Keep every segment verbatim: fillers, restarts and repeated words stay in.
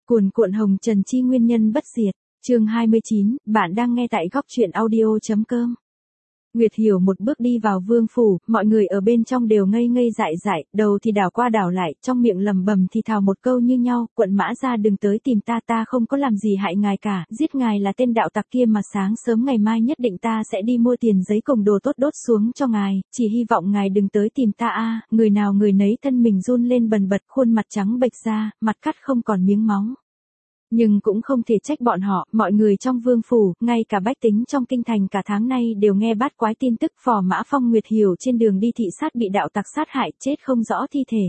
Cuồn cuộn hồng trần chi nguyên nhân bất diệt, chương hai mươi chín, bạn đang nghe tại góc truyện audio.com. Nguyệt Hiểu một bước đi vào vương phủ, mọi người ở bên trong đều ngây ngây dại dại, đầu thì đảo qua đảo lại, trong miệng lầm bầm thì thào một câu như nhau, quận Mã Gia đừng tới tìm ta, ta không có làm gì hại ngài cả, giết ngài là tên đạo tặc kia mà, sáng sớm ngày mai nhất định ta sẽ đi mua tiền giấy cùng đồ tốt đốt xuống cho ngài, chỉ hy vọng ngài đừng tới tìm ta a. Người nào người nấy thân mình run lên bần bật, khuôn mặt trắng bệch ra, mặt cắt không còn miếng máu. Nhưng cũng không thể trách bọn họ, mọi người trong vương phủ, ngay cả bách tính trong kinh thành cả tháng nay đều nghe bát quái tin tức Phò Mã Phong Nguyệt Hiểu trên đường đi thị sát bị đạo tặc sát hại, chết không rõ thi thể.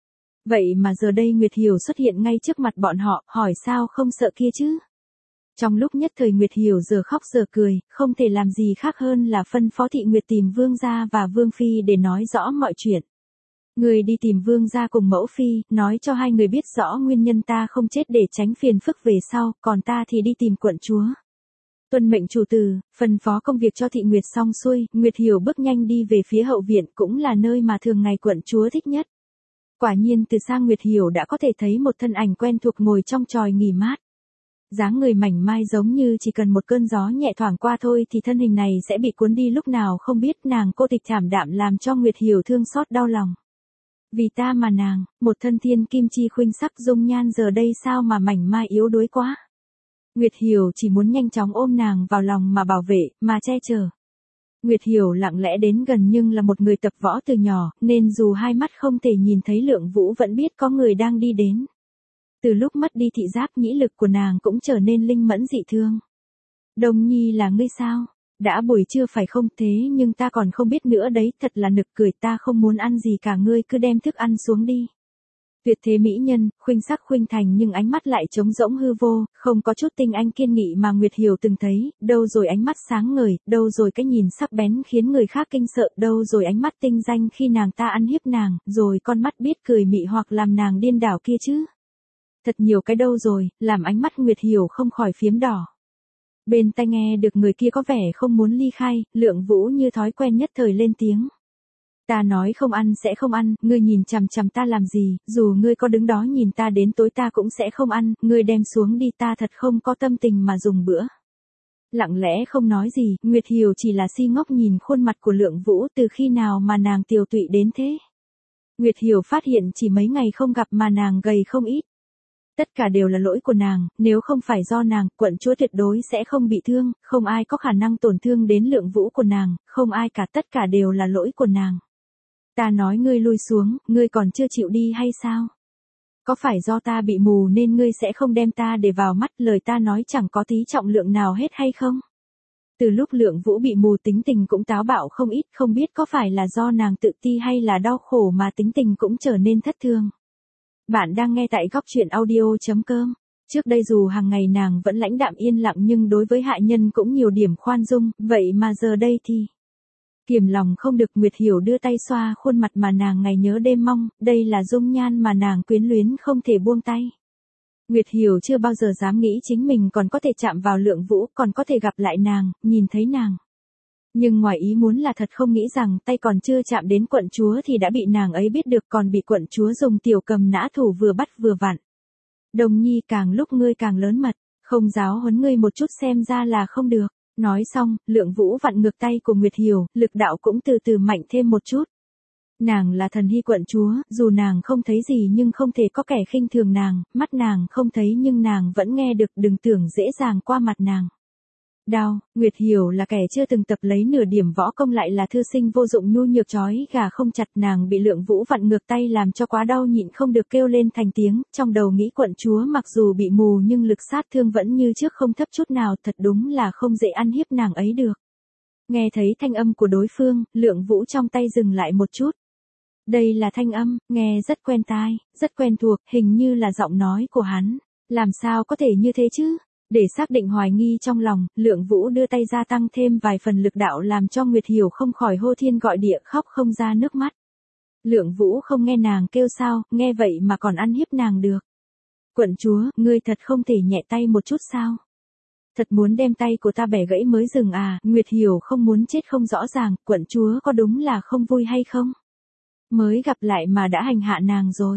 Vậy mà giờ đây Nguyệt Hiểu xuất hiện ngay trước mặt bọn họ, hỏi sao không sợ kia chứ? Trong lúc nhất thời Nguyệt Hiểu giờ khóc giờ cười, không thể làm gì khác hơn là phân phó Thị Nguyệt tìm Vương gia và Vương phi để nói rõ mọi chuyện. Người đi tìm Vương gia cùng mẫu phi, nói cho hai người biết rõ nguyên nhân ta không chết để tránh phiền phức về sau, còn ta thì đi tìm quận chúa. Tuân mệnh chủ tử, phân phó công việc cho Thị Nguyệt xong xuôi, Nguyệt Hiểu bước nhanh đi về phía hậu viện, cũng là nơi mà thường ngày quận chúa thích nhất. Quả nhiên từ xa Nguyệt Hiểu đã có thể thấy một thân ảnh quen thuộc ngồi trong chòi nghỉ mát. Dáng người mảnh mai giống như chỉ cần một cơn gió nhẹ thoảng qua thôi thì thân hình này sẽ bị cuốn đi lúc nào không biết, nàng cô tịch thảm đạm làm cho Nguyệt Hiểu thương xót đau lòng. Vì ta mà nàng, một thân thiên kim chi khuynh sắc dung nhan giờ đây sao mà mảnh mai yếu đuối quá. Nguyệt Hiểu chỉ muốn nhanh chóng ôm nàng vào lòng mà bảo vệ, mà che chở. Nguyệt Hiểu lặng lẽ đến gần nhưng là một người tập võ từ nhỏ, nên dù hai mắt không thể nhìn thấy Lượng Vũ vẫn biết có người đang đi đến. Từ lúc mất đi thị giác nhĩ lực của nàng cũng trở nên linh mẫn dị thương. Đồng Nhi là ngươi sao? Đã buổi trưa phải không, thế nhưng ta còn không biết nữa đấy, thật là nực cười, ta không muốn ăn gì cả, ngươi cứ đem thức ăn xuống đi. Tuyệt thế mỹ nhân, khuynh sắc khuynh thành nhưng ánh mắt lại trống rỗng hư vô, không có chút tinh anh kiên nghị mà Nguyệt Hiểu từng thấy, đâu rồi ánh mắt sáng ngời, đâu rồi cái nhìn sắc bén khiến người khác kinh sợ, đâu rồi ánh mắt tinh danh khi nàng ta ăn hiếp nàng, rồi con mắt biết cười mị hoặc làm nàng điên đảo kia chứ. Thật nhiều cái đâu rồi, làm ánh mắt Nguyệt Hiểu không khỏi phiếm đỏ. Bên tai nghe được người kia có vẻ không muốn ly khai, Lượng Vũ như thói quen nhất thời lên tiếng. Ta nói không ăn sẽ không ăn, ngươi nhìn chằm chằm ta làm gì, dù ngươi có đứng đó nhìn ta đến tối ta cũng sẽ không ăn, ngươi đem xuống đi, ta thật không có tâm tình mà dùng bữa. Lặng lẽ không nói gì, Nguyệt Hiểu chỉ là si ngốc nhìn khuôn mặt của Lượng Vũ, từ khi nào mà nàng tiều tụy đến thế. Nguyệt Hiểu phát hiện chỉ mấy ngày không gặp mà nàng gầy không ít. Tất cả đều là lỗi của nàng, nếu không phải do nàng, quận chúa tuyệt đối sẽ không bị thương, không ai có khả năng tổn thương đến Lượng Vũ của nàng, không ai cả, tất cả đều là lỗi của nàng. Ta nói ngươi lui xuống, ngươi còn chưa chịu đi hay sao? Có phải do ta bị mù nên ngươi sẽ không đem ta để vào mắt, lời ta nói chẳng có tí trọng lượng nào hết hay không? Từ lúc Lượng Vũ bị mù tính tình cũng táo bạo không ít, không biết có phải là do nàng tự ti hay là đau khổ mà tính tình cũng trở nên thất thường. Bạn đang nghe tại góc truyện audio.com. Trước đây dù hàng ngày nàng vẫn lãnh đạm yên lặng nhưng đối với hạ nhân cũng nhiều điểm khoan dung, vậy mà giờ đây thì... Kiềm lòng không được, Nguyệt Hiểu đưa tay xoa khuôn mặt mà nàng ngày nhớ đêm mong, đây là dung nhan mà nàng quyến luyến không thể buông tay. Nguyệt Hiểu chưa bao giờ dám nghĩ chính mình còn có thể chạm vào Lượng Vũ, còn có thể gặp lại nàng, nhìn thấy nàng. Nhưng ngoài ý muốn là thật không nghĩ rằng tay còn chưa chạm đến quận chúa thì đã bị nàng ấy biết được, còn bị quận chúa dùng tiểu cầm nã thủ vừa bắt vừa vặn. Đồng Nhi, càng lúc ngươi càng lớn mật, không giáo huấn ngươi một chút xem ra là không được. Nói xong, Lượng Vũ vặn ngược tay của Nguyệt Hiểu, lực đạo cũng từ từ mạnh thêm một chút. Nàng là thần hy quận chúa, dù nàng không thấy gì nhưng không thể có kẻ khinh thường nàng, mắt nàng không thấy nhưng nàng vẫn nghe được, đừng tưởng dễ dàng qua mặt nàng. Đau, Nguyệt Hiểu là kẻ chưa từng tập lấy nửa điểm võ công lại là thư sinh vô dụng nhu nhược chói gà không chặt, nàng bị Lượng Vũ vặn ngược tay làm cho quá đau nhịn không được kêu lên thành tiếng, trong đầu nghĩ quận chúa mặc dù bị mù nhưng lực sát thương vẫn như trước không thấp chút nào, thật đúng là không dễ ăn hiếp nàng ấy được. Nghe thấy thanh âm của đối phương, Lượng Vũ trong tay dừng lại một chút. Đây là thanh âm, nghe rất quen tai, rất quen thuộc, hình như là giọng nói của hắn, làm sao có thể như thế chứ? Để xác định hoài nghi trong lòng, Lượng Vũ đưa tay gia tăng thêm vài phần lực đạo làm cho Nguyệt Hiểu không khỏi hô thiên gọi địa, khóc không ra nước mắt. Lượng Vũ không nghe nàng kêu sao, nghe vậy mà còn ăn hiếp nàng được. Quận chúa, ngươi thật không thể nhẹ tay một chút sao? Thật muốn đem tay của ta bẻ gãy mới dừng à? Nguyệt Hiểu không muốn chết không rõ ràng, quận chúa có đúng là không vui hay không? Mới gặp lại mà đã hành hạ nàng rồi.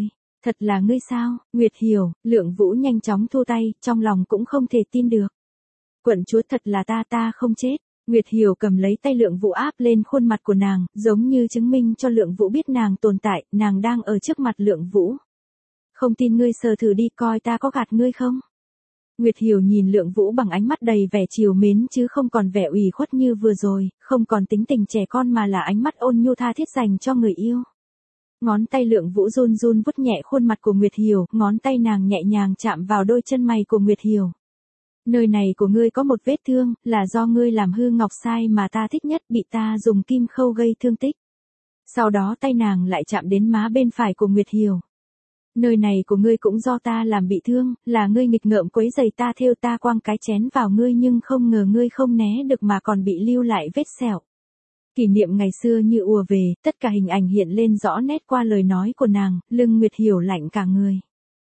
Thật là ngươi sao, Nguyệt Hiểu, Lượng Vũ nhanh chóng thu tay, trong lòng cũng không thể tin được. Quận chúa thật là ta ta không chết. Nguyệt Hiểu cầm lấy tay Lượng Vũ áp lên khuôn mặt của nàng, giống như chứng minh cho Lượng Vũ biết nàng tồn tại, nàng đang ở trước mặt Lượng Vũ. Không tin ngươi sờ thử đi coi ta có gạt ngươi không? Nguyệt Hiểu nhìn Lượng Vũ bằng ánh mắt đầy vẻ trìu mến chứ không còn vẻ ủy khuất như vừa rồi, không còn tính tình trẻ con mà là ánh mắt ôn nhu tha thiết dành cho người yêu. Ngón tay Lượng Vũ run run vuốt nhẹ khuôn mặt của Nguyệt Hiểu, ngón tay nàng nhẹ nhàng chạm vào đôi chân mày của Nguyệt Hiểu. Nơi này của ngươi có một vết thương, là do ngươi làm hư ngọc sai mà ta thích nhất, bị ta dùng kim khâu gây thương tích. Sau đó tay nàng lại chạm đến má bên phải của Nguyệt Hiểu. Nơi này của ngươi cũng do ta làm bị thương, là ngươi nghịch ngợm quấy giày ta thêu ta quăng cái chén vào ngươi nhưng không ngờ ngươi không né được mà còn bị lưu lại vết sẹo. Kỷ niệm ngày xưa như ùa về, tất cả hình ảnh hiện lên rõ nét qua lời nói của nàng, lưng Nguyệt Hiểu lạnh cả người.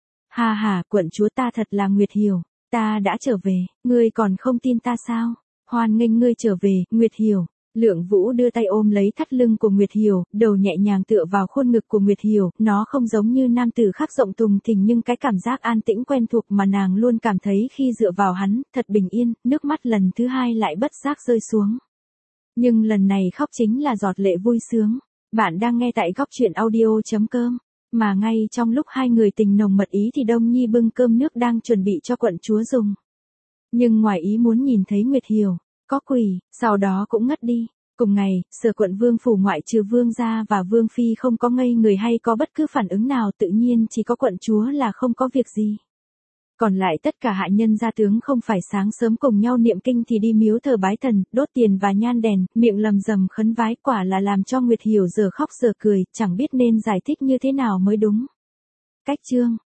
Ha ha, quận chúa ta thật là Nguyệt Hiểu, ta đã trở về, ngươi còn không tin ta sao? Hoan nghênh ngươi trở về, Nguyệt Hiểu. Lượng Vũ đưa tay ôm lấy thắt lưng của Nguyệt Hiểu, đầu nhẹ nhàng tựa vào khuôn ngực của Nguyệt Hiểu, nó không giống như nam tử khác rộng thùng thình nhưng cái cảm giác an tĩnh quen thuộc mà nàng luôn cảm thấy khi dựa vào hắn, thật bình yên, nước mắt lần thứ hai lại bất giác rơi xuống. Nhưng lần này khóc chính là giọt lệ vui sướng. Bạn đang nghe tại góc truyện audio chấm com, mà ngay trong lúc hai người tình nồng mật ý thì Đông Nhi bưng cơm nước đang chuẩn bị cho quận chúa dùng. Nhưng ngoài ý muốn nhìn thấy Nguyệt Hiểu, có quỷ, sau đó cũng ngất đi. Cùng ngày, Sở quận Vương phủ ngoại trừ Vương gia và Vương phi không có ngây người hay có bất cứ phản ứng nào, tự nhiên chỉ có quận chúa là không có việc gì. Còn lại tất cả hạ nhân gia tướng không phải sáng sớm cùng nhau niệm kinh thì đi miếu thờ bái thần, đốt tiền và nhan đèn, miệng lầm rầm khấn vái, quả là làm cho Nguyệt Hiểu giờ khóc giờ cười, chẳng biết nên giải thích như thế nào mới đúng. Cách chương